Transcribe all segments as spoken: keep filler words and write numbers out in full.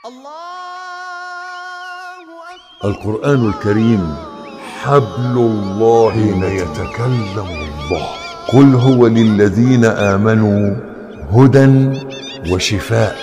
القرآن الكريم حبل الله حين يتكلم الله. قل هو للذين آمنوا هدى وشفاء.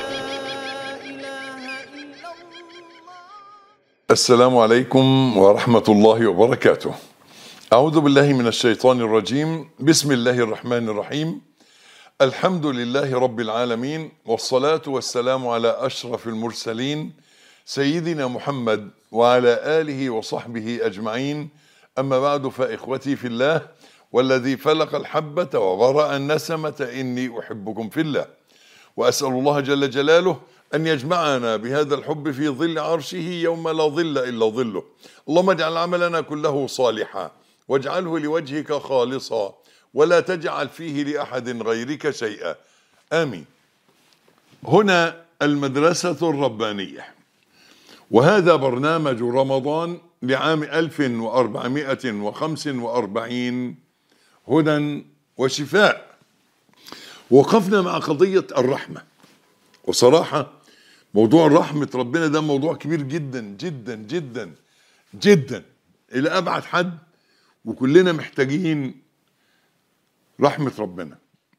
السلام عليكم ورحمة الله وبركاته. أعوذ بالله من الشيطان الرجيم. بسم الله الرحمن الرحيم. الحمد لله رب العالمين، والصلاة والسلام على أشرف المرسلين سيدنا محمد وعلى آله وصحبه أجمعين. أما بعد، فإخوتي في الله والذي فلق الحبة وبرأ النسمة إني أحبكم في الله، وأسأل الله جل جلاله أن يجمعنا بهذا الحب في ظل عرشه يوم لا ظل إلا ظله. اللهم اجعل عملنا كله صالحا واجعله لوجهك خالصا ولا تجعل فيه لأحد غيرك شيئا، آمين. هنا المدرسة الربانية، وهذا برنامج رمضان لعام ألف وأربعمائة وخمس وأربعين، هدى وشفاء. وقفنا مع قضية الرحمة، وصراحة موضوع رحمة ربنا ده موضوع كبير جدا جدا جدا جدا إلى أبعد حد، وكلنا محتاجين رحمة ربنا.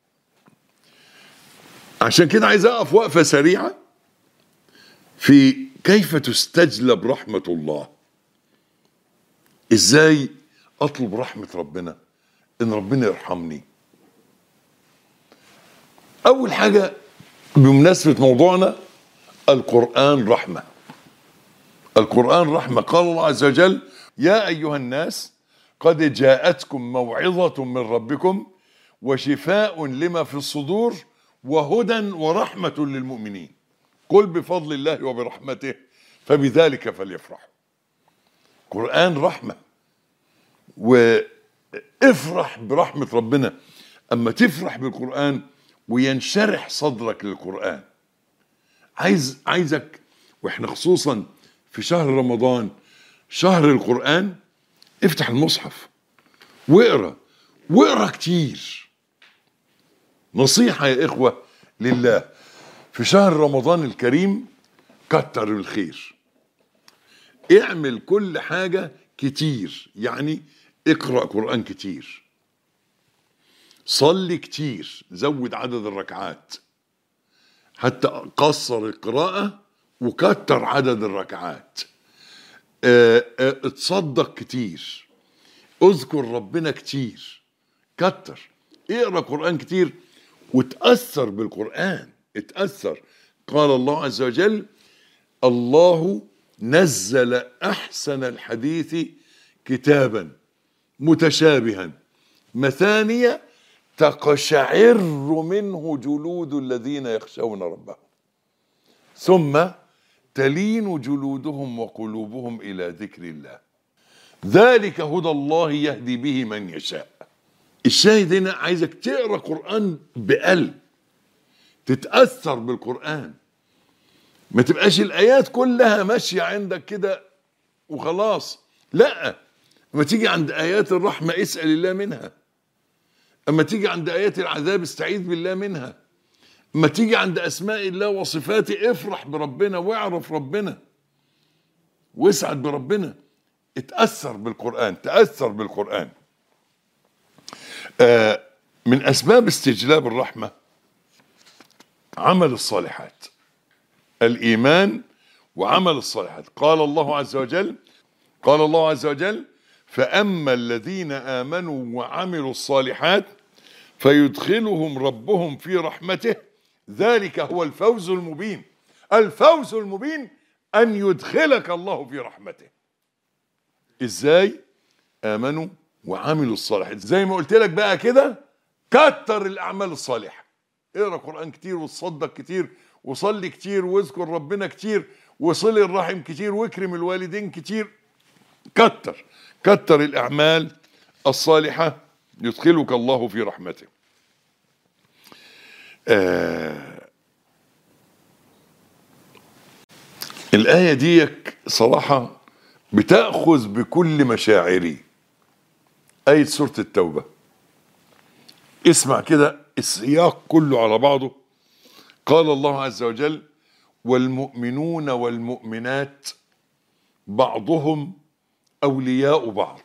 عشان كده عايز أقف وقفة سريعة في كيف تستجلب رحمة الله. إزاي أطلب رحمة ربنا، إن ربنا يرحمني. أول حاجة بمناسبة موضوعنا، القرآن رحمة. القرآن رحمة. قال الله عز وجل: يا أيها الناس قد جاءتكم موعظة من ربكم وشفاء لما في الصدور وهدى ورحمة للمؤمنين. قل بفضل الله وبرحمته فبذلك فليفرحوا. قرآن رحمة، وافرح برحمة ربنا. أما تفرح بالقرآن وينشرح صدرك للقرآن. عايز عايزك واحنا خصوصا في شهر رمضان، شهر القرآن، افتح المصحف واقرا واقرا كتير. نصيحة يا إخوة لله، في شهر رمضان الكريم كتر الخير، اعمل كل حاجة كتير. يعني اقرأ قرآن كتير، صلي كتير، زود عدد الركعات، حتى قصر القراءة وكتر عدد الركعات. اه اه اتصدق كتير، اذكر ربنا كتير، كتر، اقرأ قرآن كتير وتأثر بالقرآن، اتأثر. قال الله عز وجل: الله نزل أحسن الحديث كتابا متشابها مثانية تقشعر منه جلود الذين يخشون ربهم ثم تلين جلودهم وقلوبهم إلى ذكر الله ذلك هدى الله يهدي به من يشاء. الشاهد هنا عايزك تقرأ قرآن بقلب، تتأثر بالقرآن، ما تبقاش الآيات كلها ماشية عندك كده وخلاص. لا، اما تيجي عند آيات الرحمة اسأل الله منها، اما تيجي عند آيات العذاب استعيذ بالله منها، اما تيجي عند أسماء الله وصفاته افرح بربنا واعرف ربنا واسعد بربنا. اتأثر بالقرآن، تأثر بالقرآن. آه من أسباب استجلاب الرحمة عمل الصالحات، الإيمان وعمل الصالحات. قال الله عز وجل قال الله عز وجل: فأما الذين آمنوا وعملوا الصالحات فيدخلهم ربهم في رحمته ذلك هو الفوز المبين. الفوز المبين أن يدخلك الله في رحمته. إزاي؟ آمنوا وعملوا الصالحات. زي ما قلت لك بقى كده، كتر الأعمال الصالحة، اقرأ قرآن كتير وتصدق كتير وصلي كتير واذكر ربنا كتير وصل الرحم كتير واكرم الوالدين كتير. كتر كتر الأعمال الصالحة يدخلك الله في رحمته. آه الآية دي صراحة بتأخذ بكل مشاعري. آية سورة التوبة، اسمع كده السياق كله على بعضه. قال الله عز وجل: والمؤمنون والمؤمنات بعضهم أولياء بعض.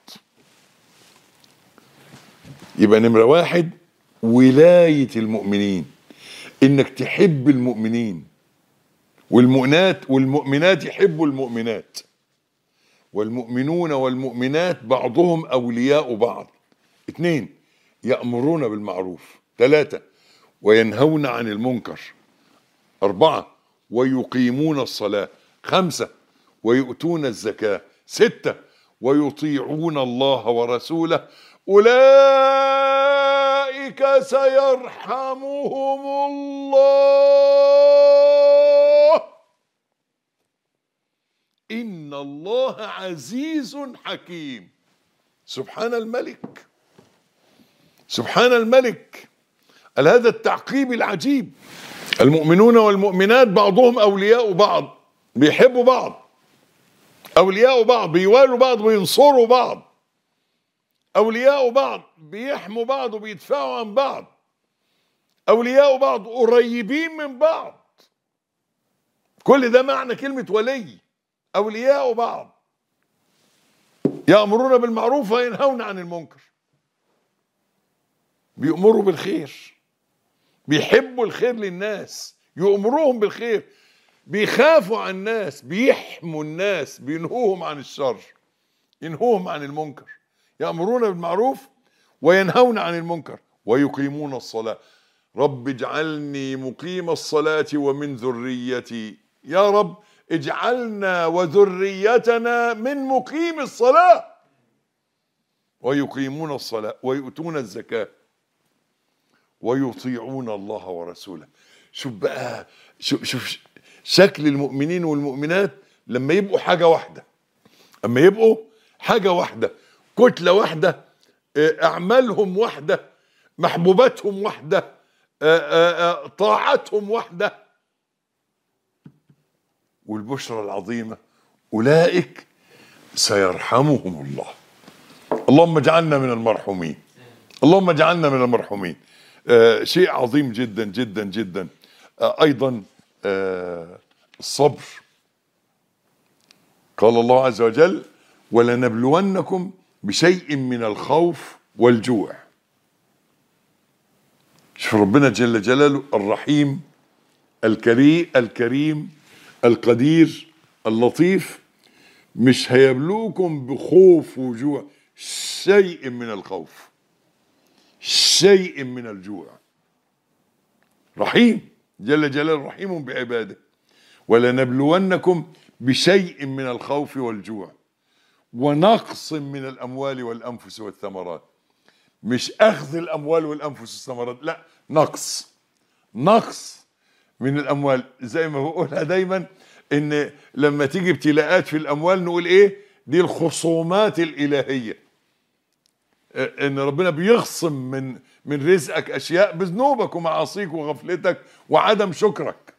يبقى نمرة واحد ولاية المؤمنين، إنك تحب المؤمنين، والمؤمنات والمؤمنات يحبوا المؤمنات، والمؤمنون والمؤمنات بعضهم أولياء بعض. اثنين يأمرون بالمعروف. ثلاثة وينهون عن المنكر. أربعة ويقيمون الصلاة. خمسة ويؤتون الزكاة. ستة ويطيعون الله ورسوله أولئك سيرحمهم الله إن الله عزيز حكيم. سبحان الملك، سبحان الملك. هذا التعقيب العجيب. المؤمنون والمؤمنات بعضهم أولياء بعض، بيحبوا بعض، أولياء بعض، بيوالوا بعض وينصروا بعض، أولياء بعض بيحموا بعض وبيدفعوا عن بعض، أولياء بعض قريبين من بعض. كل ده معنى كلمة ولي. أولياء بعض يأمرون بالمعروف وينهون عن المنكر، بيأمروا بالخير، بيحبوا الخير للناس، يأمروهم بالخير، بيخافوا عن الناس، بيحموا الناس، بينهوهم عن الشر، ينهوهم عن المنكر. يأمرون بالمعروف وينهون عن المنكر ويقيمون الصلاة. رب اجعلني مقيم الصلاة ومن ذريتي. يا رب اجعلنا وذريتنا من مقيم الصلاة. ويقيمون الصلاة ويؤتون الزكاة ويطيعون الله ورسوله. شوف بقى، شوف, شوف شكل المؤمنين والمؤمنات لما يبقوا حاجة واحدة، لما يبقوا حاجة واحدة، كتلة واحدة، أعمالهم واحدة، محبوباتهم واحدة، طاعتهم واحدة. والبشرى العظيمة أولئك سيرحمهم الله. اللهم اجعلنا من المرحومين، اللهم اجعلنا من المرحومين. آه شيء عظيم جدا جدا جدا. آه أيضا آه الصبر. قال الله عز وجل ولنبلونكم بشيء من الخوف والجوع. شوف ربنا جل جلاله الرحيم الكريم الكريم القدير اللطيف، مش هيبلوكم بخوف وجوع، شيء من الخوف، شيء من الجوع. رحيم جل جلاله، رحيم بعباده. ولنبلونكم بشيء من الخوف والجوع ونقص من الأموال والأنفس والثمرات. مش أخذ الأموال والأنفس والثمرات، لا، نقص، نقص من الأموال. زي ما بقولها دايما إن لما تيجي ابتلاءات في الأموال نقول إيه؟ دي الخصومات الإلهية، إن ربنا بيخصم من من رزقك أشياء بذنوبك ومعاصيك وغفلتك وعدم شكرك.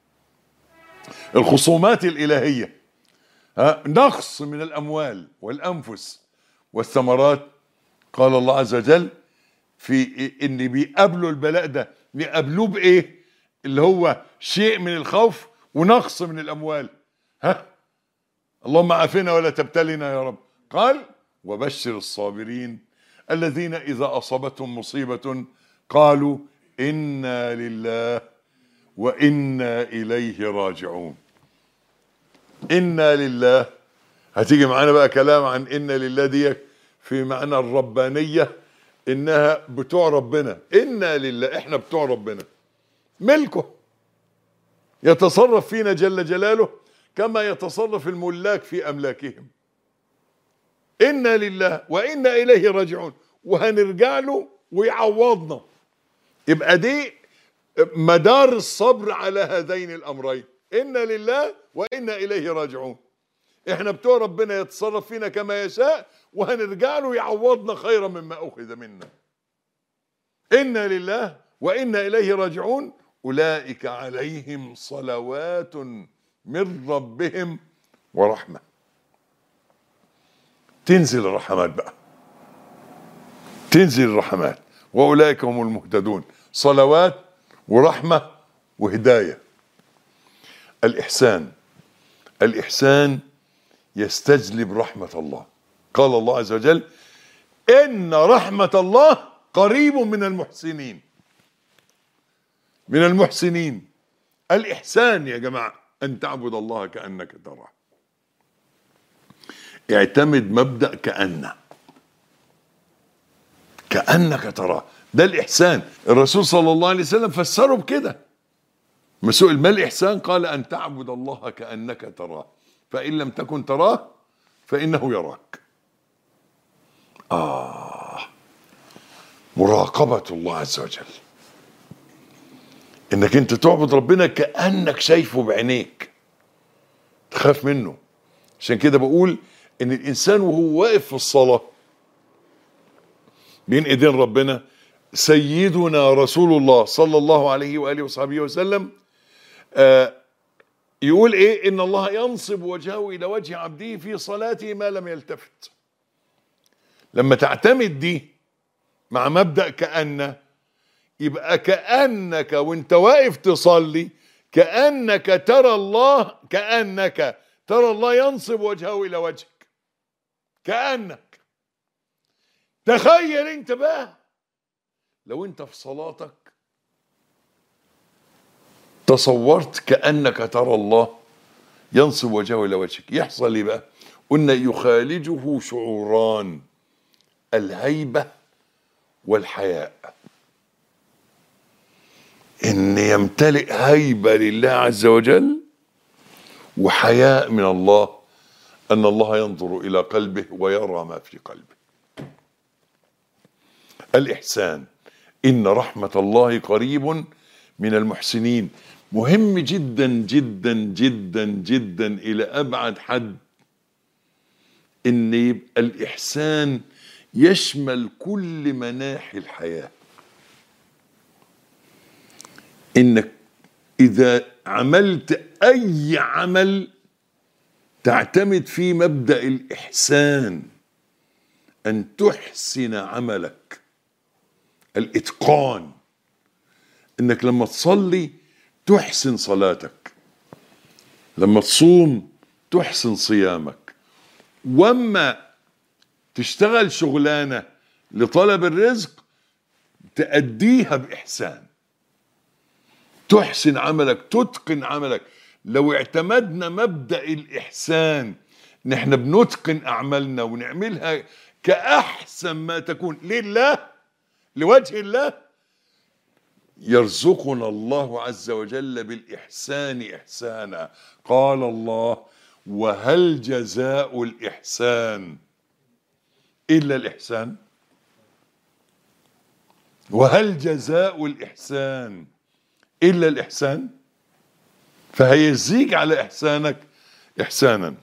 الخصومات الإلهية. ها، نقص من الأموال والأنفس والثمرات. قال الله عز وجل في إن بيقابلوا البلاء ده، بيقابلوه بإيه؟ اللي هو شيء من الخوف ونقص من الأموال. ها، اللهم عافنا ولا تبتلنا يا رب. قال وبشر الصابرين الذين إذا أصابتهم مصيبة قالوا إنا لله وإنا إليه راجعون. إنا لله، هتيجي معانا بقى كلام عن إنا لله دي في معنى الربانية، إنها بتوع ربنا. إنا لله، إحنا بتوع ربنا، ملكه، يتصرف فينا جل جلاله كما يتصرف الملاك في أملاكهم. إنا لله وإنا إليه راجعون، وهنرجع له ويعوضنا. يبقى دي مدار الصبر على هذين الأمرين، إنا لله وإنا إليه راجعون. إحنا بتوع ربنا، يتصرف فينا كما يشاء، وهنرجع له يعوضنا خيرا مما أخذ منا. إنا لله وإنا إليه راجعون أولئك عليهم صلوات من ربهم ورحمة. تنزل الرحمات بقى، تنزل الرحمات، وأولئك هم المهتدون. صلوات ورحمة وهداية. الإحسان. الإحسان يستجلب رحمة الله. قال الله عز وجل: إن رحمة الله قريب من المحسنين. من المحسنين. الإحسان يا جماعة أن تعبد الله كأنك تراه. اعتمد مبدأ كأن كأنك تراه، ده الإحسان. الرسول صلى الله عليه وسلم فسره بكده، ما سئل ما الإحسان قال: أن تعبد الله كأنك تراه فإن لم تكن تراه فإنه يراك. آه مراقبة الله عز وجل، إنك أنت تعبد ربنا كأنك شايفه بعينيك، تخاف منه. عشان كده بقول إن الإنسان وهو واقف في الصلاة بين إيدين ربنا، سيدنا رسول الله صلى الله عليه وآله وصحبه وسلم آه يقول إيه؟ إن الله ينصب وجهه إلى وجه عبده في صلاته ما لم يلتفت. لما تعتمد دي مع مبدأ كأن، يبقى كأنك وانت واقف تصلي كأنك ترى الله، كأنك ترى الله ينصب وجهه إلى وجهك، كأنك. تخيل انت بقى لو انت في صلاتك تصورت كأنك ترى الله ينصب وجهه إلى وجهك، يحصل ايه بقى؟ قلنا يخالجه شعوران: الهيبة والحياء. ان يمتلئ هيبة لله عز وجل وحياء من الله، ان الله ينظر الى قلبه ويرى ما في قلبه. الإحسان: إن رحمة الله قريب من المحسنين. مهم جدا جدا جدا جدا إلى أبعد حد إن يبقى الإحسان يشمل كل مناحي الحياة. إنك إذا عملت أي عمل تعتمد فيه مبدأ الإحسان، أن تحسن عملك، الإتقان. إنك لما تصلي تحسن صلاتك، لما تصوم تحسن صيامك، وأما تشتغل شغلانة لطلب الرزق تأديها بإحسان، تحسن عملك، تتقن عملك. لو اعتمدنا مبدأ الإحسان نحن بنتقن أعمالنا ونعملها كأحسن ما تكون لله، لوجه الله، يرزقنا الله عز وجل بالإحسان إحسانا. قال الله: وهل جزاء الإحسان إلا الإحسان؟ وهل جزاء الإحسان إلا الإحسان؟ فهيجزيك على إحسانك إحسانا.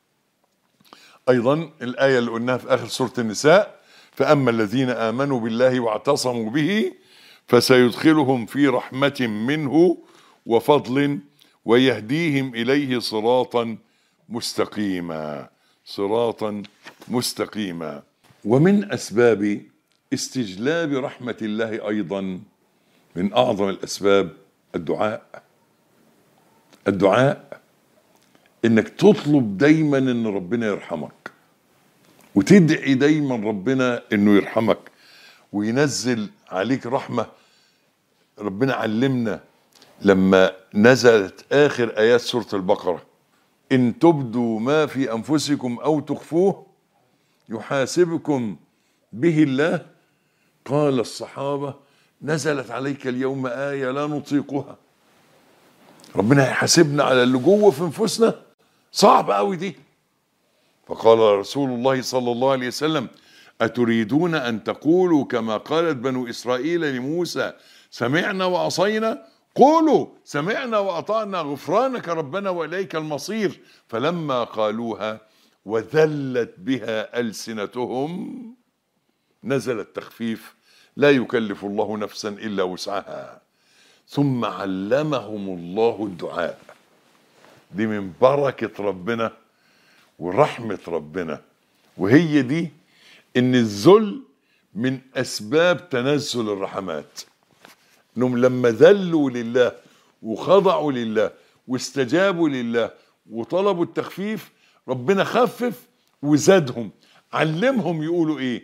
أيضا الآية اللي قلناها في آخر سورة النساء: فأما الذين آمنوا بالله واعتصموا به فسيدخلهم في رحمة منه وفضل ويهديهم إليه صراطا مستقيما. صراطا مستقيما. ومن أسباب استجلاب رحمة الله أيضا، من أعظم الأسباب الدعاء. الدعاء إنك تطلب دايما إن ربنا يرحمك، وتدعي دايما ربنا إنه يرحمك وينزل عليك رحمة. ربنا علمنا لما نزلت آخر آيات سورة البقرة: إن تبدوا ما في أنفسكم أو تخفوه يحاسبكم به الله. قال الصحابة: نزلت عليك اليوم آية لا نطيقها. ربنا يحاسبنا على اللي جوه في انفسنا، صعب قوي دي. فقال رسول الله صلى الله عليه وسلم: أتريدون أن تقولوا كما قالت بنو إسرائيل لموسى سمعنا وعصينا؟ قولوا سمعنا وأطعنا غفرانك ربنا وإليك المصير. فلما قالوها وذلت بها ألسنتهم نزل التخفيف: لا يكلف الله نفسا إلا وسعها. ثم علمهم الله الدعاء. دي من بركة ربنا ورحمة ربنا، وهي دي إن الذل من أسباب تنزل الرحمات. إنهم لما ذلوا لله وخضعوا لله واستجابوا لله وطلبوا التخفيف، ربنا خفف وزادهم، علمهم يقولوا ايه؟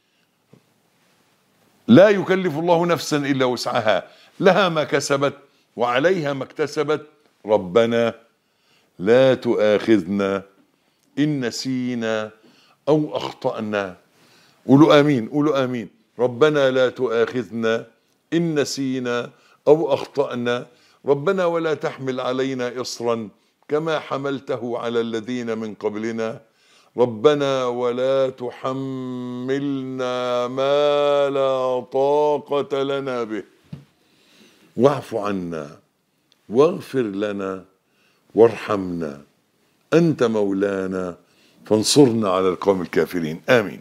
لا يكلف الله نفسا الا وسعها، لها ما كسبت وعليها ما اكتسبت، ربنا لا تؤاخذنا ان نسينا او اخطأنا. قولوا امين، قولوا امين. ربنا لا تؤاخذنا ان نسينا او اخطأنا، ربنا ولا تحمل علينا اصرا كما حملته على الذين من قبلنا، ربنا ولا تحملنا ما لا طاقة لنا به، واعف عنا واغفر لنا وارحمنا أنت مولانا فانصرنا على القوم الكافرين. آمين.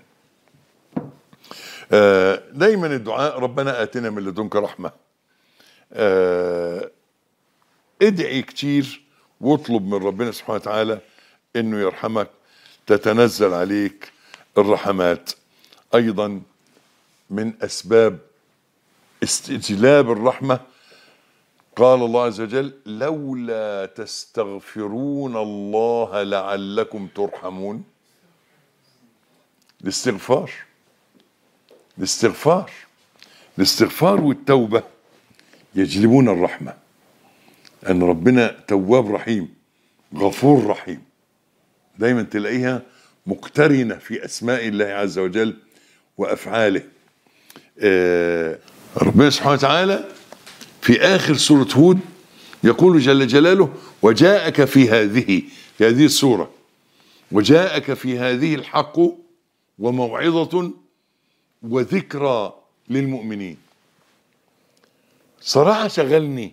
آه دايما الدعاء ربنا آتنا من لدنك رحمة. آه ادعي كتير واطلب من ربنا سبحانه وتعالى انه يرحمك، تتنزل عليك الرحمات. ايضا من اسباب استجلاب الرحمة قال الله عز وجل لولا تستغفرون الله لعلكم ترحمون. الاستغفار الاستغفار الاستغفار والتوبة يجلبون الرحمة، أن ربنا تواب رحيم غفور رحيم، دايما تلاقيها مقترنة في أسماء الله عز وجل وأفعاله. آه ربنا سبحانه وتعالى في آخر سورة هود يقول جل جلاله وجاءك في هذه في هذه السورة وجاءك في هذه الحق وموعظة وذكرى للمؤمنين. صراحة شغلني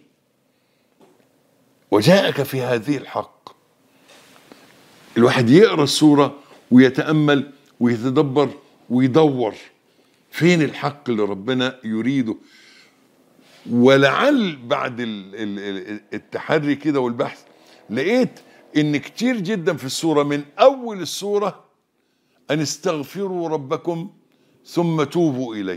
وجاءك في هذه الحق. الواحد يقرأ السورة ويتأمل ويتدبر ويدور فين الحق اللي ربنا يريده، ولعل بعد التحري كده والبحث لقيت ان كتير جدا في السورة من اول السورة ان استغفروا ربكم ثم توبوا اليه.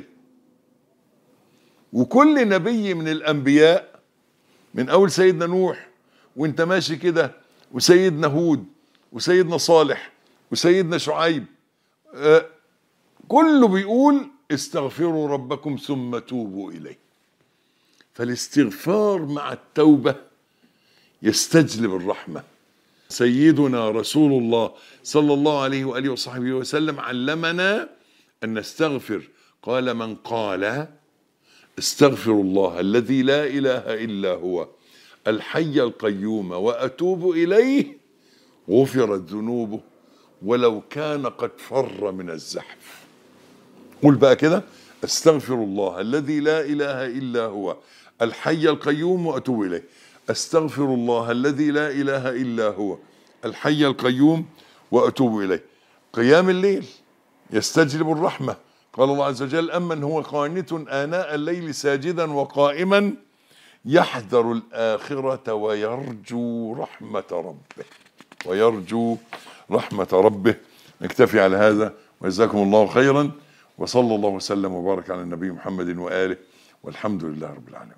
وكل نبي من الانبياء من اول سيدنا نوح وانت ماشي كده وسيدنا هود وسيدنا صالح وسيدنا شعيب آه كله بيقول استغفروا ربكم ثم توبوا اليه. فالاستغفار مع التوبة يستجلب الرحمة. سيدنا رسول الله صلى الله عليه وآله وصحبه وسلم علمنا أن نستغفر، قال من قال استغفر الله الذي لا إله إلا هو الحي القيوم وأتوب إليه غفرت ذنوبه ولو كان قد فر من الزحف. قول بقى كده استغفر الله الذي لا إله إلا هو الحي القيوم وأتوب إليه. استغفر الله الذي لا إله إلا هو الحي القيوم وأتوب إليه. قيام الليل يستجلب الرحمة. قال الله عز وجل أمن هو قانت آناء الليل ساجدا وقائما يحذر الآخرة ويرجو رحمة ربه ويرجو رحمة ربه. نكتفي على هذا وجزاكم الله خيرا، وصلى الله وسلم وبارك على النبي محمد وآله، والحمد لله رب العالمين.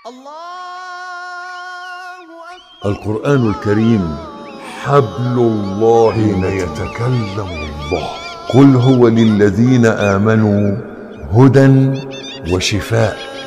القرآن الكريم حبل الله حين يتكلم الله. قل هو للذين آمنوا هدى وشفاء.